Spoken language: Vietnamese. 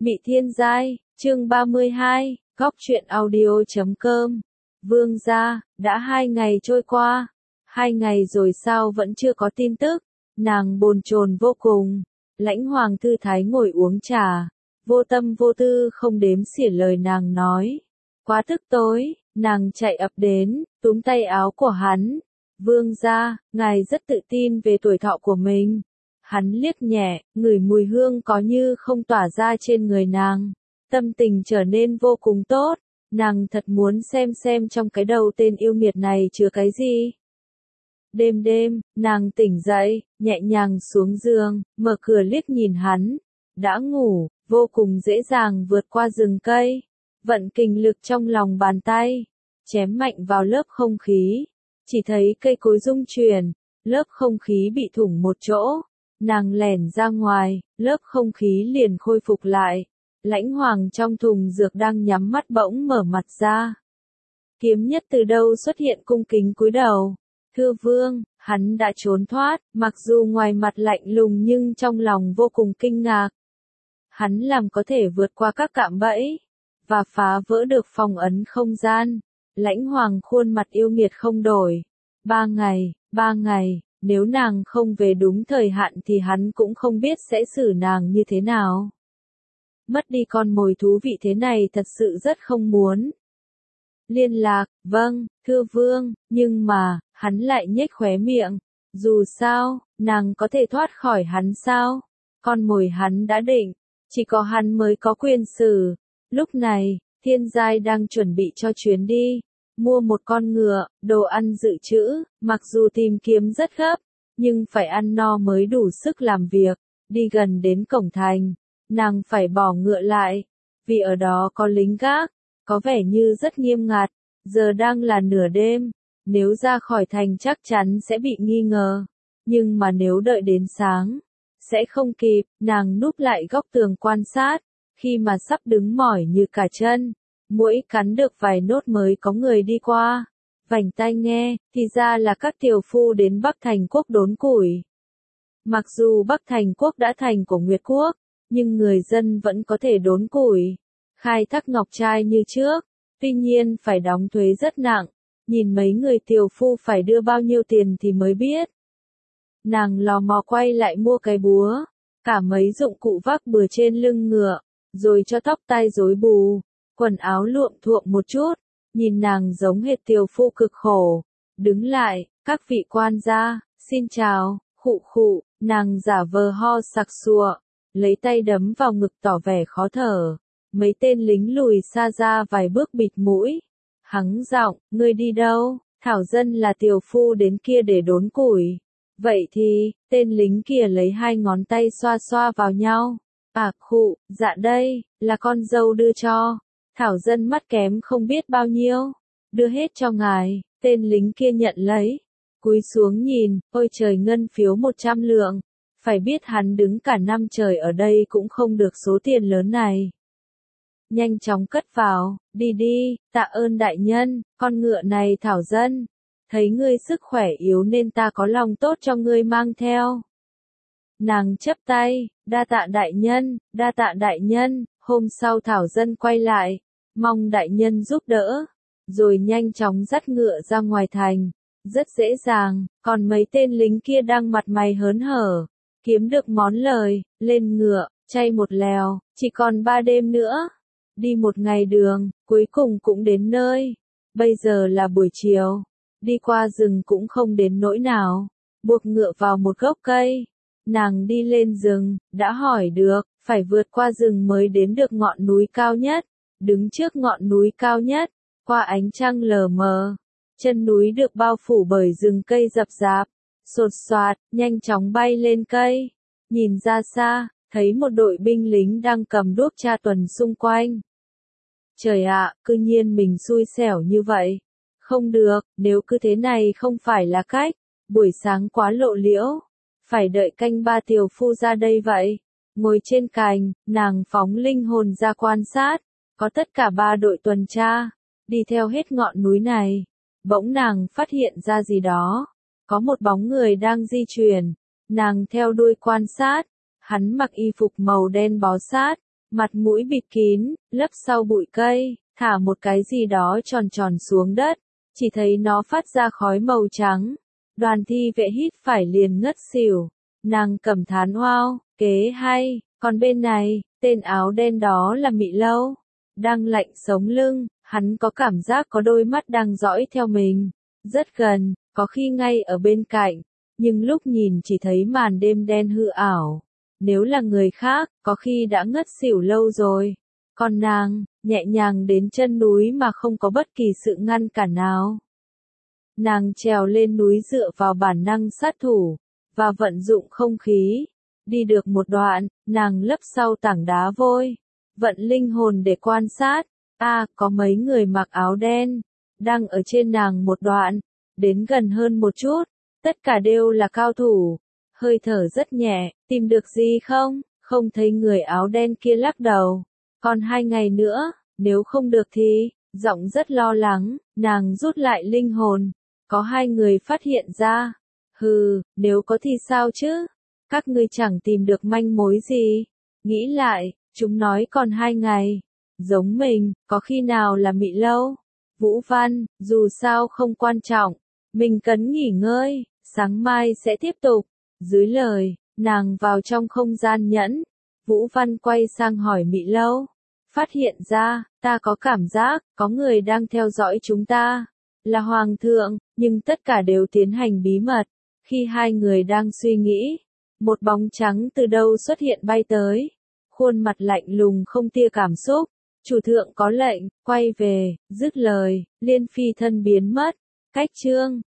Mị Thiên Giai, chương 32, Góc truyện audio.com. Vương gia, đã 2 ngày trôi qua. 2 ngày rồi sao vẫn chưa có tin tức? Nàng bồn chồn vô cùng. Lãnh Hoàng thư thái ngồi uống trà, vô tâm vô tư không đếm xỉa lời nàng nói. Quá tức tối, nàng chạy ập đến, túm tay áo của hắn. Vương gia, ngài rất tự tin về tuổi thọ của mình. Hắn liếc nhẹ, ngửi mùi hương có như không tỏa ra trên người nàng. Tâm tình trở nên vô cùng tốt. Nàng thật muốn xem trong cái đầu tên yêu nghiệt này chứa cái gì. Đêm, nàng tỉnh dậy, nhẹ nhàng xuống giường, mở cửa liếc nhìn hắn. Đã ngủ, vô cùng dễ dàng vượt qua rừng cây. Vận kình lực trong lòng bàn tay, chém mạnh vào lớp không khí. Chỉ thấy cây cối rung chuyển, lớp không khí bị thủng một chỗ. Nàng lẻn ra ngoài, lớp không khí liền khôi phục lại. Lãnh Hoàng trong thùng dược đang nhắm mắt bỗng mở mặt ra. Kiếm Nhất từ đâu xuất hiện cung kính cúi đầu. Thưa vương, hắn đã trốn thoát, mặc dù ngoài mặt lạnh lùng nhưng trong lòng vô cùng kinh ngạc. Hắn làm có thể vượt qua các cạm bẫy, và phá vỡ được phong ấn không gian. Lãnh Hoàng khuôn mặt yêu nghiệt không đổi. 3 ngày, nếu nàng không về đúng thời hạn thì hắn cũng không biết sẽ xử nàng như thế nào. Mất đi con mồi thú vị thế này thật sự rất không muốn. Liên lạc, vâng, thưa vương, nhưng mà, hắn lại nhếch khóe miệng. Dù sao, nàng có thể thoát khỏi hắn sao? Con mồi hắn đã định, chỉ có hắn mới có quyền xử. Lúc này, Thiên Giai đang chuẩn bị cho chuyến đi. Mua một con ngựa, đồ ăn dự trữ, mặc dù tìm kiếm rất gấp, nhưng phải ăn no mới đủ sức làm việc. Đi gần đến cổng thành, nàng phải bỏ ngựa lại, vì ở đó có lính gác, có vẻ như rất nghiêm ngặt. Giờ đang là nửa đêm, nếu ra khỏi thành chắc chắn sẽ bị nghi ngờ, nhưng mà nếu đợi đến sáng, sẽ không kịp. Nàng núp lại góc tường quan sát, khi mà sắp đứng mỏi như cả chân. Muỗi cắn được vài nốt mới có người đi qua. Vành tai nghe, thì ra là các tiểu phu đến Bắc Thành Quốc đốn củi. Mặc dù Bắc Thành Quốc đã thành của Nguyệt Quốc, nhưng người dân vẫn có thể đốn củi, khai thác ngọc trai như trước. Tuy nhiên phải đóng thuế rất nặng. Nhìn mấy người tiểu phu phải đưa bao nhiêu tiền thì mới biết. Nàng lò mò quay lại mua cái búa, cả mấy dụng cụ vác bừa trên lưng ngựa, rồi cho tóc tai rối bù, quần áo luộm thuộm một chút. Nhìn nàng giống hệt tiểu phu cực khổ. Đứng lại, các vị quan gia, xin chào, khụ, nàng giả vờ ho sặc sụa, lấy tay đấm vào ngực tỏ vẻ khó thở. Mấy tên lính lùi xa ra vài bước bịt mũi. Hắng giọng, ngươi đi đâu? Thảo dân là tiểu phu đến kia để đốn củi. Vậy thì, tên lính kia lấy 2 ngón tay xoa xoa vào nhau. Khụ, dạ đây, là con dâu đưa cho. Thảo dân mắt kém không biết bao nhiêu. Đưa hết cho ngài. Tên lính kia nhận lấy. Cúi xuống nhìn, ôi trời, ngân phiếu 100 lượng. Phải biết hắn đứng cả năm trời ở đây cũng không được số tiền lớn này. Nhanh chóng cất vào, đi, tạ ơn đại nhân, con ngựa này thảo dân. Thấy ngươi sức khỏe yếu nên ta có lòng tốt cho ngươi mang theo. Nàng chắp tay, đa tạ đại nhân. Hôm sau thảo dân quay lại, mong đại nhân giúp đỡ, rồi nhanh chóng dắt ngựa ra ngoài thành. Rất dễ dàng, còn mấy tên lính kia đang mặt mày hớn hở, kiếm được món lời, lên ngựa, chay một lèo, chỉ còn 3 đêm nữa. Đi 1 ngày đường, cuối cùng cũng đến nơi. Bây giờ là buổi chiều, đi qua rừng cũng không đến nỗi nào. Buộc ngựa vào một gốc cây, nàng đi lên rừng, đã hỏi được, phải vượt qua rừng mới đến được ngọn núi cao nhất. Đứng trước ngọn núi cao nhất, qua ánh trăng lờ mờ, chân núi được bao phủ bởi rừng cây rậm rạp. Sột soạt, nhanh chóng bay lên cây, nhìn ra xa, thấy một đội binh lính đang cầm đuốc tra tuần xung quanh. Trời ạ, cư nhiên mình xui xẻo như vậy. Không được, nếu cứ thế này không phải là cách. Buổi sáng quá lộ liễu, phải đợi canh 3 tiểu phu ra đây vậy. Ngồi trên cành, nàng phóng linh hồn ra quan sát. Có tất cả 3 đội tuần tra, đi theo hết ngọn núi này. Bỗng nàng phát hiện ra gì đó. Có một bóng người đang di chuyển. Nàng theo đuôi quan sát. Hắn mặc y phục màu đen bó sát, mặt mũi bịt kín, lấp sau bụi cây, thả một cái gì đó tròn tròn xuống đất, chỉ thấy nó phát ra khói màu trắng. Đoàn thi vệ hít phải liền ngất xỉu, nàng cảm thán wow, kế hay, còn bên này, tên áo đen đó là Mị Lâu, đang lạnh sống lưng, hắn có cảm giác có đôi mắt đang dõi theo mình, rất gần, có khi ngay ở bên cạnh, nhưng lúc nhìn chỉ thấy màn đêm đen hư ảo. Nếu là người khác, có khi đã ngất xỉu lâu rồi. Còn nàng, nhẹ nhàng đến chân núi mà không có bất kỳ sự ngăn cản nào. Nàng trèo lên núi dựa vào bản năng sát thủ, và vận dụng không khí. Đi được một đoạn, nàng lấp sau tảng đá vôi. Vận linh hồn để quan sát. Có mấy người mặc áo đen, đang ở trên nàng một đoạn. Đến gần hơn một chút, tất cả đều là cao thủ. Hơi thở rất nhẹ, tìm được gì không? Không thấy người áo đen kia lắc đầu. Còn 2 ngày nữa, nếu không được thì, giọng rất lo lắng, nàng rút lại linh hồn. Có 2 người phát hiện ra. Nếu có thì sao chứ? Các ngươi chẳng tìm được manh mối gì. Nghĩ lại, chúng nói còn 2 ngày. Giống mình, có khi nào là Mị Lâu? Vũ Văn, dù sao không quan trọng. Mình cần nghỉ ngơi, sáng mai sẽ tiếp tục. Dưới lời, nàng vào trong không gian nhẫn. Vũ Văn quay sang hỏi Mị Lâu. Phát hiện ra, ta có cảm giác, có người đang theo dõi chúng ta. Là Hoàng thượng, nhưng tất cả đều tiến hành bí mật. Khi 2 người đang suy nghĩ, một bóng trắng từ đâu xuất hiện bay tới. Khuôn mặt lạnh lùng không tia cảm xúc. Chủ thượng có lệnh, quay về, dứt lời, Liên Phi thân biến mất. Cách chương